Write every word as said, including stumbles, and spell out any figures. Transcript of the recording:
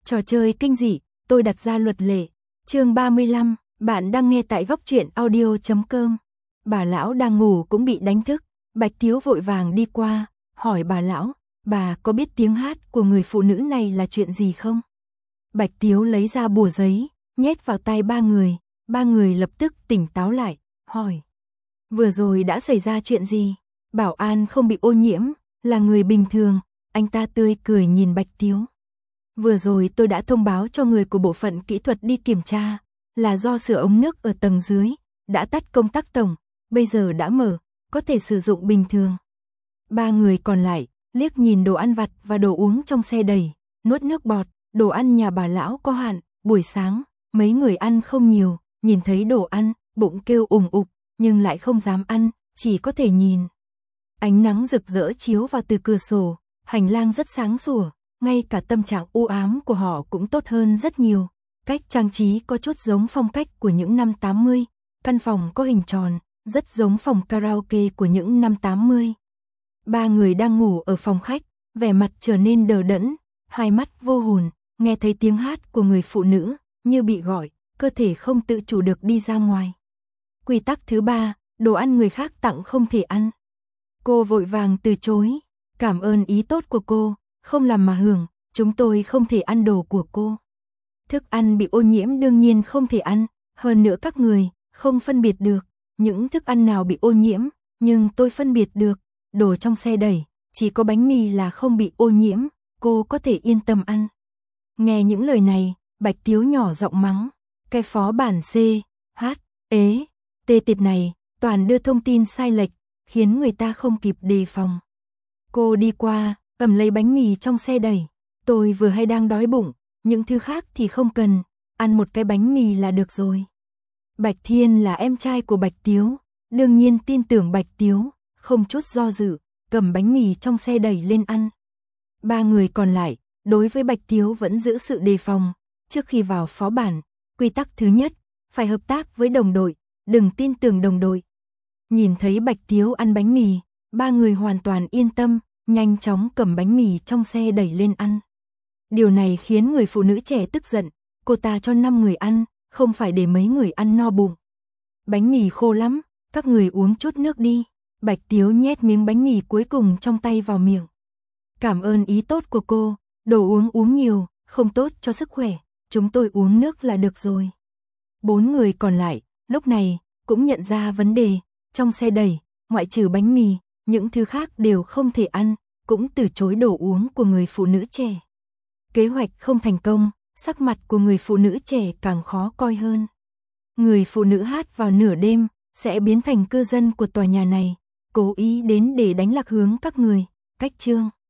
Trò chơi kinh dị, tôi đặt ra luật lệ. Chương ba mươi lăm, bạn đang nghe tại góc truyện audio chấm com. Bà lão đang ngủ cũng bị đánh thức, Bạch Tiếu vội vàng đi qua, hỏi bà lão, bà có biết tiếng hát của người phụ nữ này là chuyện gì không? Bạch Tiếu lấy ra bùa giấy, nhét vào tay ba người, ba người lập tức tỉnh táo lại, hỏi. Vừa rồi đã xảy ra chuyện gì? Bảo an không bị ô nhiễm, là người bình thường, anh ta tươi cười nhìn Bạch Tiếu. Vừa rồi tôi đã thông báo cho người của bộ phận kỹ thuật đi kiểm tra, là do sửa ống nước ở tầng dưới, đã tắt công tắc tổng, bây giờ đã mở, có thể sử dụng bình thường. Ba người còn lại, liếc nhìn đồ ăn vặt và đồ uống trong xe đẩy, nuốt nước bọt, đồ ăn nhà bà lão có hạn, buổi sáng, mấy người ăn không nhiều, nhìn thấy đồ ăn, bụng kêu ủng ục, nhưng lại không dám ăn, chỉ có thể nhìn. Ánh nắng rực rỡ chiếu vào từ cửa sổ, hành lang rất sáng sủa, ngay cả tâm trạng u ám của họ cũng tốt hơn rất nhiều. Cách trang trí có chút giống phong cách của những năm tám mươi, căn phòng có hình tròn, rất giống phòng karaoke của những năm tám mươi. Ba người đang ngủ ở phòng khách, vẻ mặt trở nên đờ đẫn, hai mắt vô hồn, nghe thấy tiếng hát của người phụ nữ, như bị gọi, cơ thể không tự chủ được đi ra ngoài. Quy tắc thứ ba, đồ ăn người khác tặng không thể ăn. Cô vội vàng từ chối, cảm ơn ý tốt của cô, không làm mà hưởng, chúng tôi không thể ăn đồ của cô. Thức ăn bị ô nhiễm đương nhiên không thể ăn, hơn nữa các người không phân biệt được những thức ăn nào bị ô nhiễm, nhưng tôi phân biệt được, đồ trong xe đẩy, chỉ có bánh mì là không bị ô nhiễm, cô có thể yên tâm ăn. Nghe những lời này, Bạch Tiếu nhỏ giọng mắng, cái phó bản C, H, ế, tê tiệt này, toàn đưa thông tin sai lệch, khiến người ta không kịp đề phòng. Cô đi qua, cầm lấy bánh mì trong xe đẩy, tôi vừa hay đang đói bụng, những thứ khác thì không cần, ăn một cái bánh mì là được rồi. Bạch Thiên là em trai của Bạch Tiếu, đương nhiên tin tưởng Bạch Tiếu, không chút do dự, cầm bánh mì trong xe đẩy lên ăn. Ba người còn lại, đối với Bạch Tiếu vẫn giữ sự đề phòng, trước khi vào phó bản, quy tắc thứ nhất, phải hợp tác với đồng đội, đừng tin tưởng đồng đội. Nhìn thấy Bạch Tiếu ăn bánh mì, ba người hoàn toàn yên tâm, nhanh chóng cầm bánh mì trong xe đẩy lên ăn. Điều này khiến người phụ nữ trẻ tức giận, cô ta cho năm người ăn, không phải để mấy người ăn no bụng. Bánh mì khô lắm, các người uống chút nước đi. Bạch Tiếu nhét miếng bánh mì cuối cùng trong tay vào miệng. Cảm ơn ý tốt của cô, đồ uống uống nhiều, không tốt cho sức khỏe, chúng tôi uống nước là được rồi. Bốn người còn lại, lúc này, cũng nhận ra vấn đề, trong xe đẩy, ngoại trừ bánh mì, những thứ khác đều không thể ăn, cũng từ chối đồ uống của người phụ nữ trẻ. Kế hoạch không thành công, sắc mặt của người phụ nữ trẻ càng khó coi hơn. Người phụ nữ hát vào nửa đêm, sẽ biến thành cư dân của tòa nhà này, cố ý đến để đánh lạc hướng các người. Cách chương